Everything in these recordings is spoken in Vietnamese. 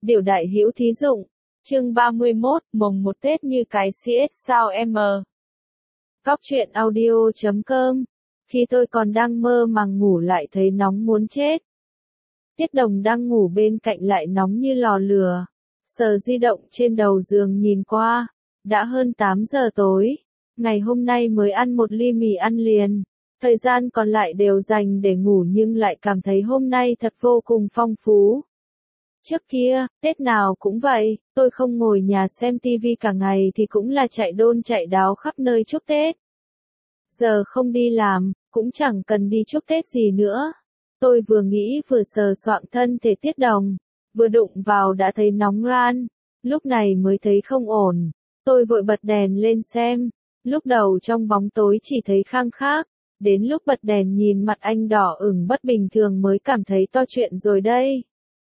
Điều đại hữu thí dụng. Chương 31, mồng một Tết như cái CS sao em. Góc truyện audio.com. Khi tôi còn đang mơ màng ngủ lại thấy nóng muốn chết. Tiết Đồng đang ngủ bên cạnh lại nóng như lò lửa. Sờ di động trên đầu giường nhìn qua. Đã hơn 8 giờ tối. Ngày hôm nay mới ăn một ly mì ăn liền. Thời gian còn lại đều dành để ngủ nhưng lại cảm thấy hôm nay thật vô cùng phong phú. Trước kia, Tết nào cũng vậy, tôi không ngồi nhà xem tivi cả ngày thì cũng là chạy đôn chạy đáo khắp nơi chúc Tết. Giờ không đi làm, cũng chẳng cần đi chúc Tết gì nữa. Tôi vừa nghĩ vừa sờ soạng thân thể Tiết Đồng, vừa đụng vào đã thấy nóng ran. Lúc này mới thấy không ổn. Tôi vội bật đèn lên xem. Lúc đầu trong bóng tối chỉ thấy khang khác. Đến lúc bật đèn nhìn mặt anh đỏ ửng bất bình thường mới cảm thấy to chuyện rồi đây.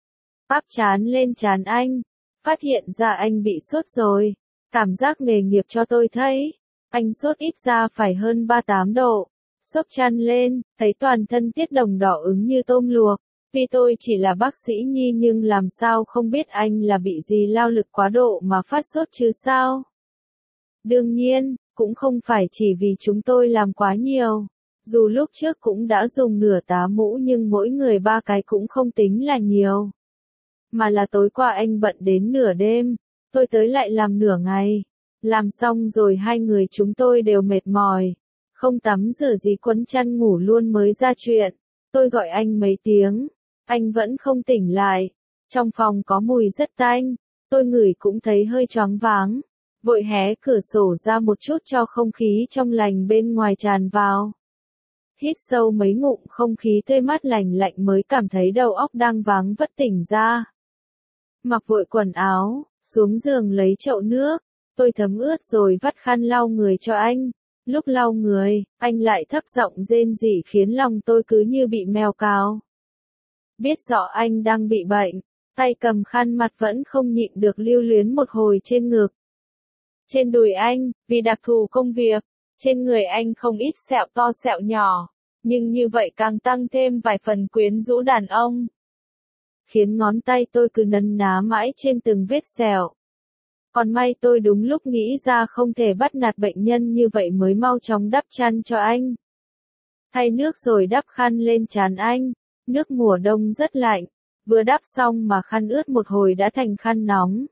Áp trán lên trán anh, phát hiện ra anh bị sốt rồi. Cảm giác nghề nghiệp cho tôi thấy, anh sốt ít ra phải hơn 38 độ. Xốc chăn lên, thấy toàn thân Tiết Đồng đỏ ửng như tôm luộc. Vì tôi chỉ là bác sĩ nhi nhưng làm sao không biết anh là bị gì lao lực quá độ mà phát sốt chứ sao? Đương nhiên, cũng không phải chỉ vì chúng tôi làm quá nhiều. Dù lúc trước cũng đã dùng nửa tá mũ nhưng mỗi người 3 cái cũng không tính là nhiều. Mà là tối qua anh bận đến nửa đêm, tôi tới lại làm nửa ngày. Làm xong rồi hai người chúng tôi đều mệt mỏi. Không tắm rửa gì quấn chăn ngủ luôn mới ra chuyện. Tôi gọi anh mấy tiếng, anh vẫn không tỉnh lại. Trong phòng có mùi rất tanh, tôi ngửi cũng thấy hơi choáng váng. Vội hé cửa sổ ra một chút cho không khí trong lành bên ngoài tràn vào. Hít sâu mấy ngụm không khí tươi mát lành lạnh mới cảm thấy đầu óc đang váng vất tỉnh ra. Mặc vội quần áo, xuống giường lấy chậu nước, tôi thấm ướt rồi vắt khăn lau người cho anh. Lúc lau người, anh lại thấp giọng rên rỉ khiến lòng tôi cứ như bị mèo cào. Biết rõ anh đang bị bệnh, tay cầm khăn mặt vẫn không nhịn được lưu luyến một hồi trên ngực. Trên đùi anh, vì đặc thù công việc, trên người anh không ít sẹo to sẹo nhỏ, nhưng như vậy càng tăng thêm vài phần quyến rũ đàn ông. Khiến ngón tay tôi cứ nấn ná mãi trên từng vết sẹo. Còn may tôi đúng lúc nghĩ ra không thể bắt nạt bệnh nhân như vậy mới mau chóng đắp chăn cho anh. Thay nước rồi đắp khăn lên trán anh, nước mùa đông rất lạnh, vừa đắp xong mà khăn ướt một hồi đã thành khăn nóng.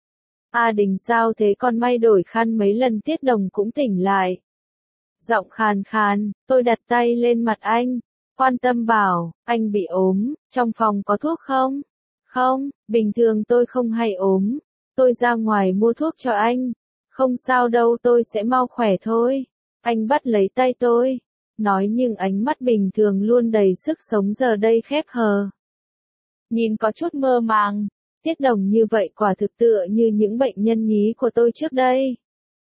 Đình sao thế con may đổi khăn mấy lần Tiết Đồng cũng tỉnh lại. Giọng khàn khàn, tôi đặt tay lên mặt anh, quan tâm bảo, anh bị ốm, trong phòng có thuốc không? Không, bình thường tôi không hay ốm. Tôi ra ngoài mua thuốc cho anh. Không sao đâu, tôi sẽ mau khỏe thôi. Anh bắt lấy tay tôi, nói nhưng ánh mắt bình thường luôn đầy sức sống giờ đây khép hờ. Nhìn có chút mơ màng, Tiết Đồng như vậy quả thực tựa như những bệnh nhân nhí của tôi trước đây.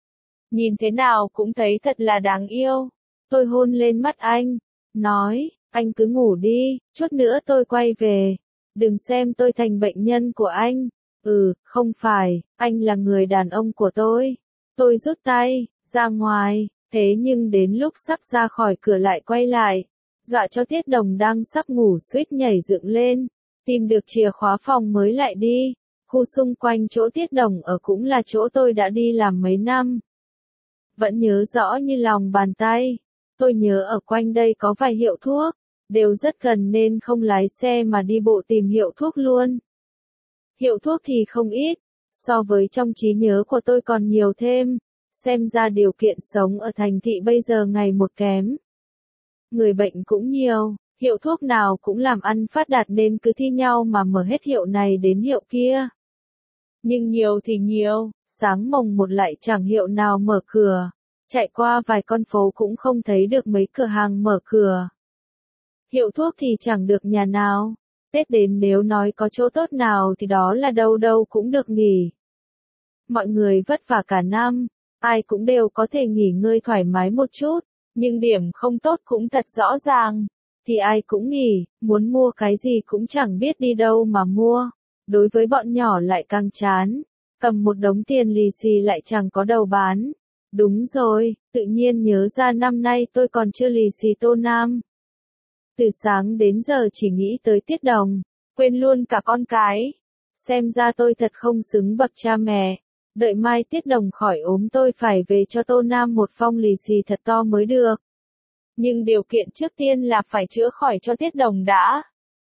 Nhìn thế nào cũng thấy thật là đáng yêu. Tôi hôn lên mắt anh, nói, anh cứ ngủ đi, chút nữa tôi quay về. Đừng xem tôi thành bệnh nhân của anh. Không phải, anh là người đàn ông của tôi. Tôi rút tay, ra ngoài, thế nhưng đến lúc sắp ra khỏi cửa lại quay lại. Dọa cho Tiết Đồng đang sắp ngủ suýt nhảy dựng lên. Tìm được chìa khóa phòng mới lại đi. Khu xung quanh chỗ Tiết Đồng ở cũng là chỗ tôi đã đi làm mấy năm. Vẫn nhớ rõ như lòng bàn tay. Tôi nhớ ở quanh đây có vài hiệu thuốc, đều rất gần nên không lái xe mà đi bộ tìm hiệu thuốc luôn. Hiệu thuốc thì không ít, so với trong trí nhớ của tôi còn nhiều thêm, xem ra điều kiện sống ở thành thị bây giờ ngày một kém. Người bệnh cũng nhiều, hiệu thuốc nào cũng làm ăn phát đạt nên cứ thi nhau mà mở hết hiệu này đến hiệu kia. Nhưng nhiều thì nhiều, sáng mồng một lại chẳng hiệu nào mở cửa, chạy qua vài con phố cũng không thấy được mấy cửa hàng mở cửa. Hiệu thuốc thì chẳng được nhà nào. Tết đến nếu nói có chỗ tốt nào thì đó là đâu đâu cũng được nghỉ. Mọi người vất vả cả năm, ai cũng đều có thể nghỉ ngơi thoải mái một chút, nhưng điểm không tốt cũng thật rõ ràng. Thì ai cũng nghỉ, muốn mua cái gì cũng chẳng biết đi đâu mà mua. Đối với bọn nhỏ lại càng chán, cầm một đống tiền lì xì lại chẳng có đầu bán. Đúng rồi, tự nhiên nhớ ra năm nay tôi còn chưa lì xì Tô Nam. Từ sáng đến giờ chỉ nghĩ tới Tiết Đồng, quên luôn cả con cái. Xem ra tôi thật không xứng bậc cha mẹ. Đợi mai Tiết Đồng khỏi ốm tôi phải về cho Tô Nam một phong lì xì thật to mới được. Nhưng điều kiện trước tiên là phải chữa khỏi cho Tiết Đồng đã.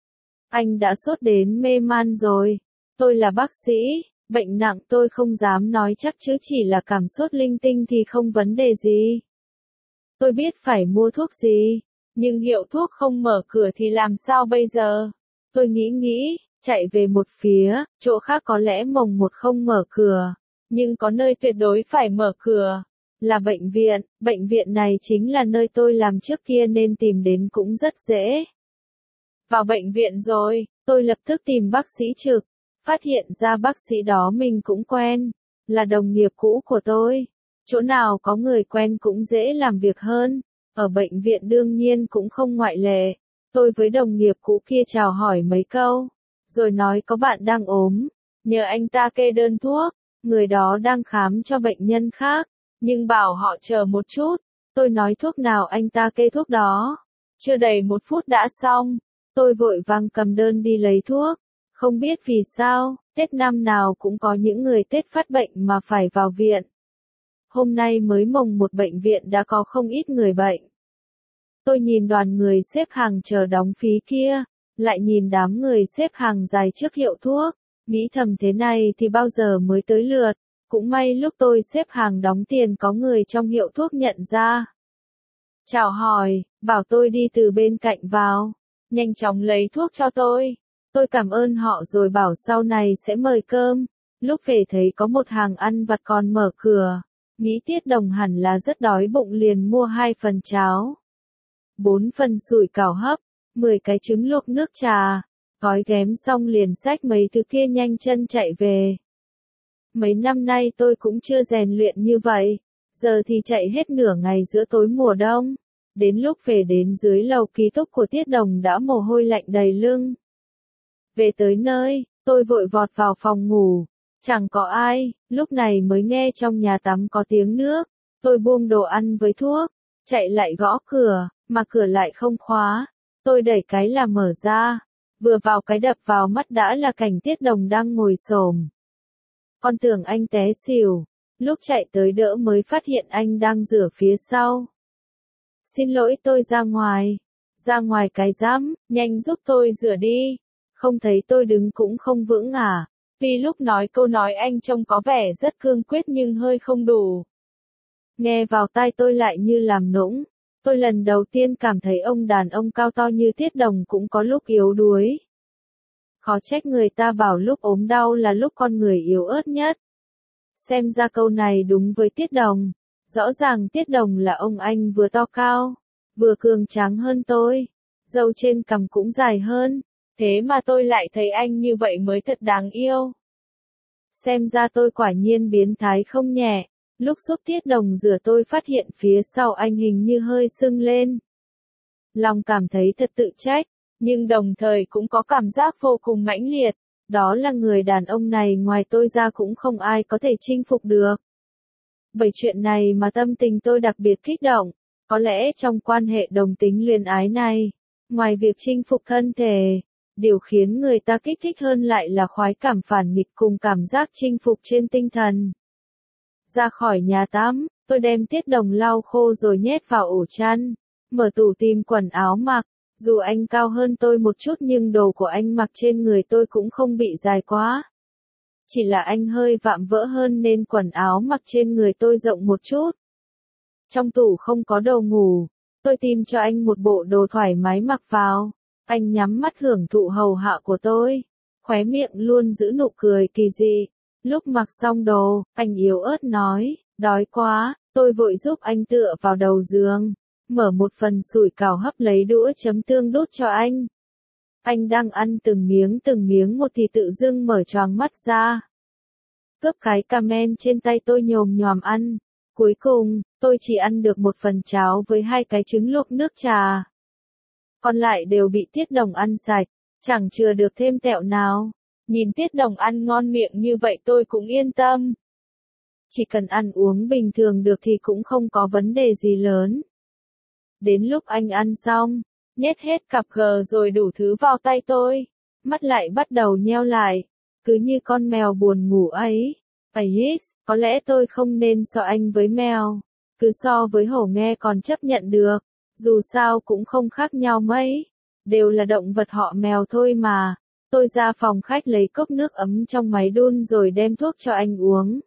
Anh đã sốt đến mê man rồi. Tôi là bác sĩ, bệnh nặng tôi không dám nói chắc chứ chỉ là cảm sốt linh tinh thì không vấn đề gì. Tôi biết phải mua thuốc gì, nhưng hiệu thuốc không mở cửa thì làm sao bây giờ? Tôi nghĩ, chạy về một phía, chỗ khác có lẽ mồng một không mở cửa, nhưng có nơi tuyệt đối phải mở cửa, là bệnh viện này chính là nơi tôi làm trước kia nên tìm đến cũng rất dễ. Vào bệnh viện rồi, tôi lập tức tìm bác sĩ trực, phát hiện ra bác sĩ đó mình cũng quen, là đồng nghiệp cũ của tôi. Chỗ nào có người quen cũng dễ làm việc hơn, ở bệnh viện đương nhiên cũng không ngoại lệ. Tôi với đồng nghiệp cũ kia chào hỏi mấy câu, rồi nói có bạn đang ốm, nhờ anh ta kê đơn thuốc, người đó đang khám cho bệnh nhân khác, nhưng bảo họ chờ một chút. Tôi nói thuốc nào anh ta kê thuốc đó. Chưa đầy 1 phút đã xong, tôi vội vàng cầm đơn đi lấy thuốc. Không biết vì sao, Tết năm nào cũng có những người Tết phát bệnh mà phải vào viện. Hôm nay mới mồng một bệnh viện đã có không ít người bệnh. Tôi nhìn đoàn người xếp hàng chờ đóng phí kia, lại nhìn đám người xếp hàng dài trước hiệu thuốc, nghĩ thầm thế này thì bao giờ mới tới lượt, cũng may lúc tôi xếp hàng đóng tiền có người trong hiệu thuốc nhận ra. Chào hỏi, bảo tôi đi từ bên cạnh vào, nhanh chóng lấy thuốc cho tôi. Tôi cảm ơn họ rồi bảo sau này sẽ mời cơm, lúc về thấy có một hàng ăn vặt còn mở cửa, nghĩ Tiết Đồng hẳn là rất đói bụng liền mua 2 phần cháo, 4 phần sủi cảo hấp, 10 cái trứng luộc nước trà, gói ghém xong liền xách mấy thứ kia nhanh chân chạy về. Mấy năm nay tôi cũng chưa rèn luyện như vậy, giờ thì chạy hết nửa ngày giữa tối mùa đông, đến lúc về đến dưới lầu ký túc của Tiết Đồng đã mồ hôi lạnh đầy lưng. Về tới nơi, tôi vội vọt vào phòng ngủ, chẳng có ai, lúc này mới nghe trong nhà tắm có tiếng nước, tôi buông đồ ăn với thuốc, chạy lại gõ cửa, mà cửa lại không khóa, tôi đẩy cái là mở ra, vừa vào cái đập vào mắt đã là cảnh Tiết Đồng đang ngồi xổm. Con tưởng anh té xỉu, lúc chạy tới đỡ mới phát hiện anh đang rửa phía sau. Xin lỗi tôi ra ngoài cái rắm, nhanh giúp tôi rửa đi. Không thấy tôi đứng cũng không vững à, vì lúc nói câu nói anh trông có vẻ rất cương quyết nhưng hơi không đủ. Nghe vào tai tôi lại như làm nũng, tôi lần đầu tiên cảm thấy ông đàn ông cao to như Tiết Đồng cũng có lúc yếu đuối. Khó trách người ta bảo lúc ốm đau là lúc con người yếu ớt nhất. Xem ra câu này đúng với Tiết Đồng, rõ ràng Tiết Đồng là ông anh vừa to cao, vừa cường tráng hơn tôi, râu trên cằm cũng dài hơn. Thế mà tôi lại thấy anh như vậy mới thật đáng yêu. Xem ra tôi quả nhiên biến thái không nhẹ, lúc giúp Tiết Đồng rửa tôi phát hiện phía sau anh hình như hơi sưng lên. Lòng cảm thấy thật tự trách, nhưng đồng thời cũng có cảm giác vô cùng mãnh liệt, đó là người đàn ông này ngoài tôi ra cũng không ai có thể chinh phục được. Bởi chuyện này mà tâm tình tôi đặc biệt kích động, có lẽ trong quan hệ đồng tính luyến ái này, ngoài việc chinh phục thân thể, điều khiến người ta kích thích hơn lại là khoái cảm phản nghịch cùng cảm giác chinh phục trên tinh thần. Ra khỏi nhà tắm, tôi đem Tiết Đồng lau khô rồi nhét vào ổ chăn, mở tủ tìm quần áo mặc, dù anh cao hơn tôi một chút nhưng đồ của anh mặc trên người tôi cũng không bị dài quá. Chỉ là anh hơi vạm vỡ hơn nên quần áo mặc trên người tôi rộng một chút. Trong tủ không có đồ ngủ, tôi tìm cho anh một bộ đồ thoải mái mặc vào. Anh nhắm mắt hưởng thụ hầu hạ của tôi, khóe miệng luôn giữ nụ cười kỳ dị. Lúc mặc xong đồ, anh yếu ớt nói, đói quá, tôi vội giúp anh tựa vào đầu giường, mở một phần sủi cảo hấp lấy đũa chấm tương đút cho anh. Anh đang ăn từng miếng một thì tự dưng mở choàng mắt ra. Cướp cái cà men trên tay tôi nhồm nhòm ăn. Cuối cùng, tôi chỉ ăn được 1 phần cháo với 2 cái trứng luộc nước trà. Còn lại đều bị Tiết Đồng ăn sạch, chẳng chừa được thêm tẹo nào. Nhìn Tiết Đồng ăn ngon miệng như vậy tôi cũng yên tâm. Chỉ cần ăn uống bình thường được thì cũng không có vấn đề gì lớn. Đến lúc anh ăn xong, nhét hết cặp gờ rồi đủ thứ vào tay tôi, mắt lại bắt đầu nheo lại, cứ như con mèo buồn ngủ ấy. Ấy, có lẽ tôi không nên so anh với mèo, cứ so với hổ nghe còn chấp nhận được, dù sao cũng không khác nhau mấy, đều là động vật họ mèo thôi mà. Tôi ra phòng khách lấy cốc nước ấm trong máy đun rồi đem thuốc cho anh uống.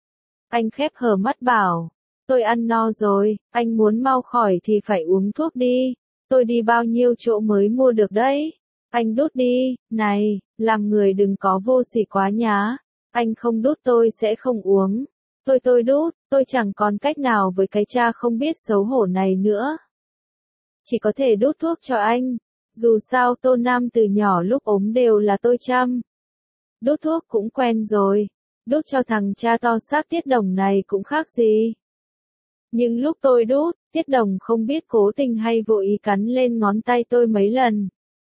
Anh khép hờ mắt bảo, tôi ăn no rồi, anh muốn mau khỏi thì phải uống thuốc đi, tôi đi bao nhiêu chỗ mới mua được đấy. Anh đút đi, này, làm người đừng có vô sỉ quá nhá, anh không đút tôi sẽ không uống. Tôi đút, tôi chẳng còn cách nào với cái cha không biết xấu hổ này nữa. Chỉ có thể đút thuốc cho anh, dù sao Tô Nam từ nhỏ lúc ốm đều là tôi chăm. Đút thuốc cũng quen rồi, đút cho thằng cha to xác Tiết Đồng này cũng khác gì. Nhưng lúc tôi đút, Tiết Đồng không biết cố tình hay vô ý cắn lên ngón tay tôi mấy lần.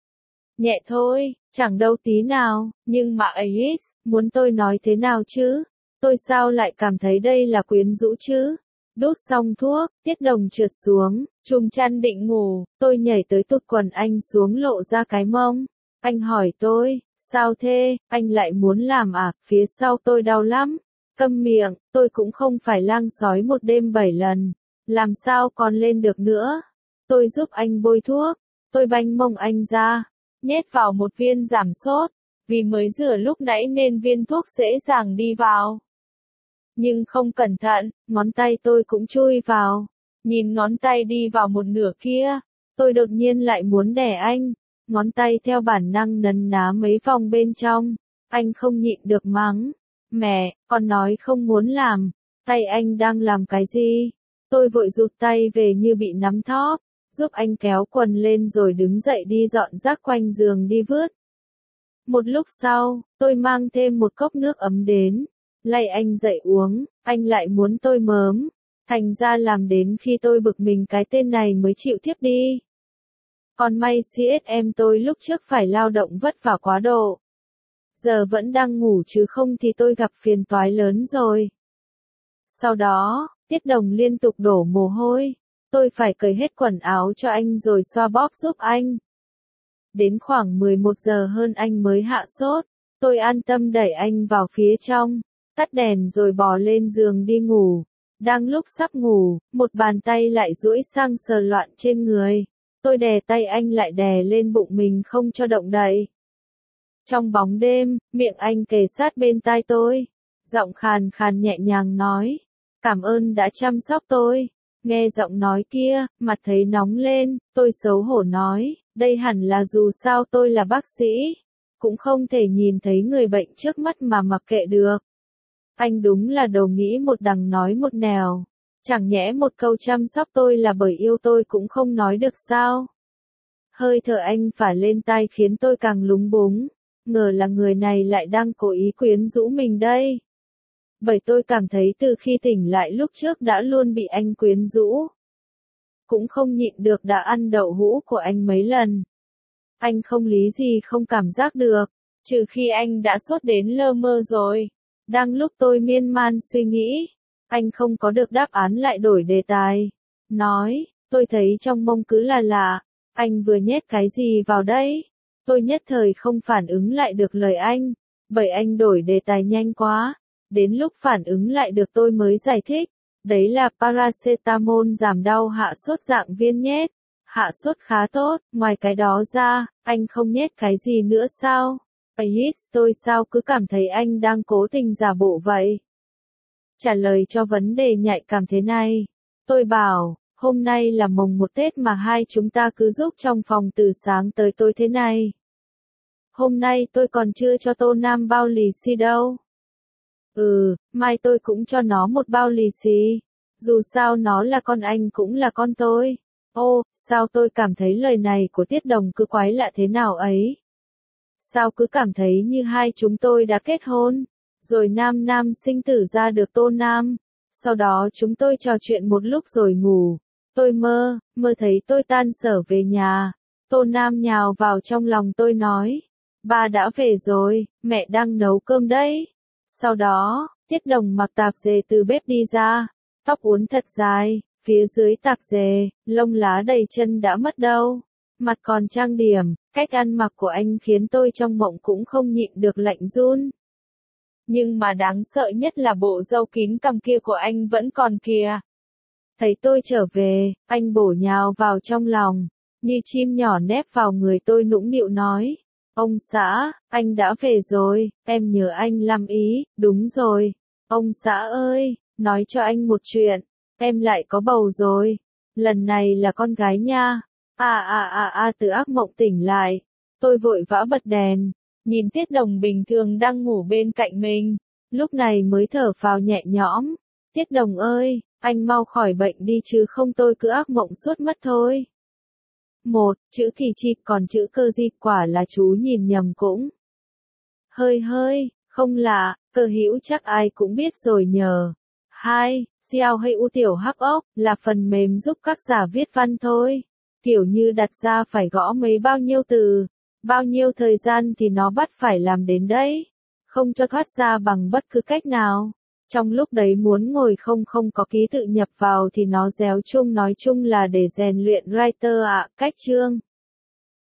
Nhẹ thôi, chẳng đâu tí nào, nhưng mà ấy, muốn tôi nói thế nào chứ? Tôi sao lại cảm thấy đây là quyến rũ chứ? Đút xong thuốc, Tiết Đồng trượt xuống, trùm chăn định ngủ, tôi nhảy tới tụt quần anh xuống lộ ra cái mông. Anh hỏi tôi, sao thế, anh lại muốn làm à, phía sau tôi đau lắm. Câm miệng, tôi cũng không phải lang sói một đêm 7 lần, làm sao còn lên được nữa. Tôi giúp anh bôi thuốc, tôi banh mông anh ra, nhét vào một viên giảm sốt, vì mới rửa lúc nãy nên viên thuốc dễ dàng đi vào. Nhưng không cẩn thận, ngón tay tôi cũng chui vào. Nhìn ngón tay đi vào một nửa kia, tôi đột nhiên lại muốn đẻ anh. Ngón tay theo bản năng nấn ná mấy vòng bên trong. Anh không nhịn được mắng. Mẹ, con nói không muốn làm. Tay anh đang làm cái gì? Tôi vội rụt tay về như bị nắm thóp, giúp anh kéo quần lên rồi đứng dậy đi dọn rác quanh giường đi vứt. Một lúc sau, tôi mang thêm một cốc nước ấm đến. Lay anh dậy uống, anh lại muốn tôi mớm. Thành ra làm đến khi tôi bực mình cái tên này mới chịu tiếp đi. Còn may CSM tôi lúc trước phải lao động vất vả quá độ. Giờ vẫn đang ngủ chứ không thì tôi gặp phiền toái lớn rồi. Sau đó, Tiết Đồng liên tục đổ mồ hôi. Tôi phải cởi hết quần áo cho anh rồi xoa bóp giúp anh. Đến khoảng 11 giờ hơn anh mới hạ sốt. Tôi an tâm đẩy anh vào phía trong, tắt đèn rồi bò lên giường đi ngủ. Đang lúc sắp ngủ, một bàn tay lại duỗi sang sờ loạn trên người. Tôi đè tay anh lại đè lên bụng mình không cho động đậy. Trong bóng đêm, miệng anh kề sát bên tai tôi. Giọng khàn khàn nhẹ nhàng nói, cảm ơn đã chăm sóc tôi. Nghe giọng nói kia, mặt thấy nóng lên, tôi xấu hổ nói, đây hẳn là dù sao tôi là bác sĩ. Cũng không thể nhìn thấy người bệnh trước mắt mà mặc kệ được. Anh đúng là đồ nghĩ một đằng nói một nẻo. Chẳng nhẽ một câu chăm sóc tôi là bởi yêu tôi cũng không nói được sao? Hơi thở anh phả lên tai khiến tôi càng lúng búng. Ngờ là người này lại đang cố ý quyến rũ mình đây. Bởi tôi cảm thấy từ khi tỉnh lại lúc trước đã luôn bị anh quyến rũ. Cũng không nhịn được đã ăn đậu hũ của anh mấy lần. Anh không lý gì không cảm giác được, trừ khi anh đã sốt đến lơ mơ rồi. Đang lúc tôi miên man suy nghĩ, anh không có được đáp án lại đổi đề tài. Nói, tôi thấy trong mông cứ là lạ, anh vừa nhét cái gì vào đây? Tôi nhất thời không phản ứng lại được lời anh, bởi anh đổi đề tài nhanh quá. Đến lúc phản ứng lại được tôi mới giải thích, đấy là paracetamol giảm đau hạ sốt dạng viên nhét. Hạ sốt khá tốt, ngoài cái đó ra, anh không nhét cái gì nữa sao? Tôi sao cứ cảm thấy anh đang cố tình giả bộ vậy? Trả lời cho vấn đề nhạy cảm thế này. Tôi bảo, hôm nay là mồng 1 Tết mà hai chúng ta cứ giúp trong phòng từ sáng tới tối thế này. Hôm nay tôi còn chưa cho Tô Nam bao lì xì đâu. Mai tôi cũng cho nó một bao lì xì. Dù sao nó là con anh cũng là con tôi. Ô, sao tôi cảm thấy lời này của Tiết Đồng cứ quái lạ thế nào ấy? Sao cứ cảm thấy như hai chúng tôi đã kết hôn, rồi nam nam sinh tử ra được Tô Nam. Sau đó chúng tôi trò chuyện một lúc rồi ngủ. Tôi mơ thấy tôi tan sở về nhà. Tô Nam nhào vào trong lòng tôi nói, ba đã về rồi, mẹ đang nấu cơm đấy. Sau đó, Tiết Đồng mặc tạp dề từ bếp đi ra, tóc uốn thật dài, phía dưới tạp dề, lông lá đầy chân đã mất đâu. Mặt còn trang điểm, cách ăn mặc của anh khiến tôi trong mộng cũng không nhịn được lạnh run. Nhưng mà đáng sợ nhất là bộ râu kín cằm kia của anh vẫn còn kìa. Thấy tôi trở về, anh bổ nhào vào trong lòng, như chim nhỏ nép vào người tôi nũng nịu nói. Ông xã, anh đã về rồi, em nhớ anh lắm ý, đúng rồi. Ông xã ơi, nói cho anh một chuyện, em lại có bầu rồi. Lần này là con gái nha. Từ ác mộng tỉnh lại. Tôi vội vã bật đèn, nhìn Tiết Đồng bình thường đang ngủ bên cạnh mình. Lúc này mới thở phào nhẹ nhõm. Tiết Đồng ơi, anh mau khỏi bệnh đi chứ không tôi cứ ác mộng suốt mất thôi. Một, chữ kỳ chi còn chữ cơ di quả là chú nhìn nhầm cũng. Hơi, không lạ, cơ hữu chắc ai cũng biết rồi nhờ. 2. Xiao hay U tiểu hắc ốc là phần mềm giúp các giả viết văn thôi. Kiểu như đặt ra phải gõ bao nhiêu từ, bao nhiêu thời gian thì nó bắt phải làm đến đấy. Không cho thoát ra bằng bất cứ cách nào. Trong lúc đấy muốn ngồi không có ký tự nhập vào thì nó réo chung nói chung là để rèn luyện writer ạ, cách chương.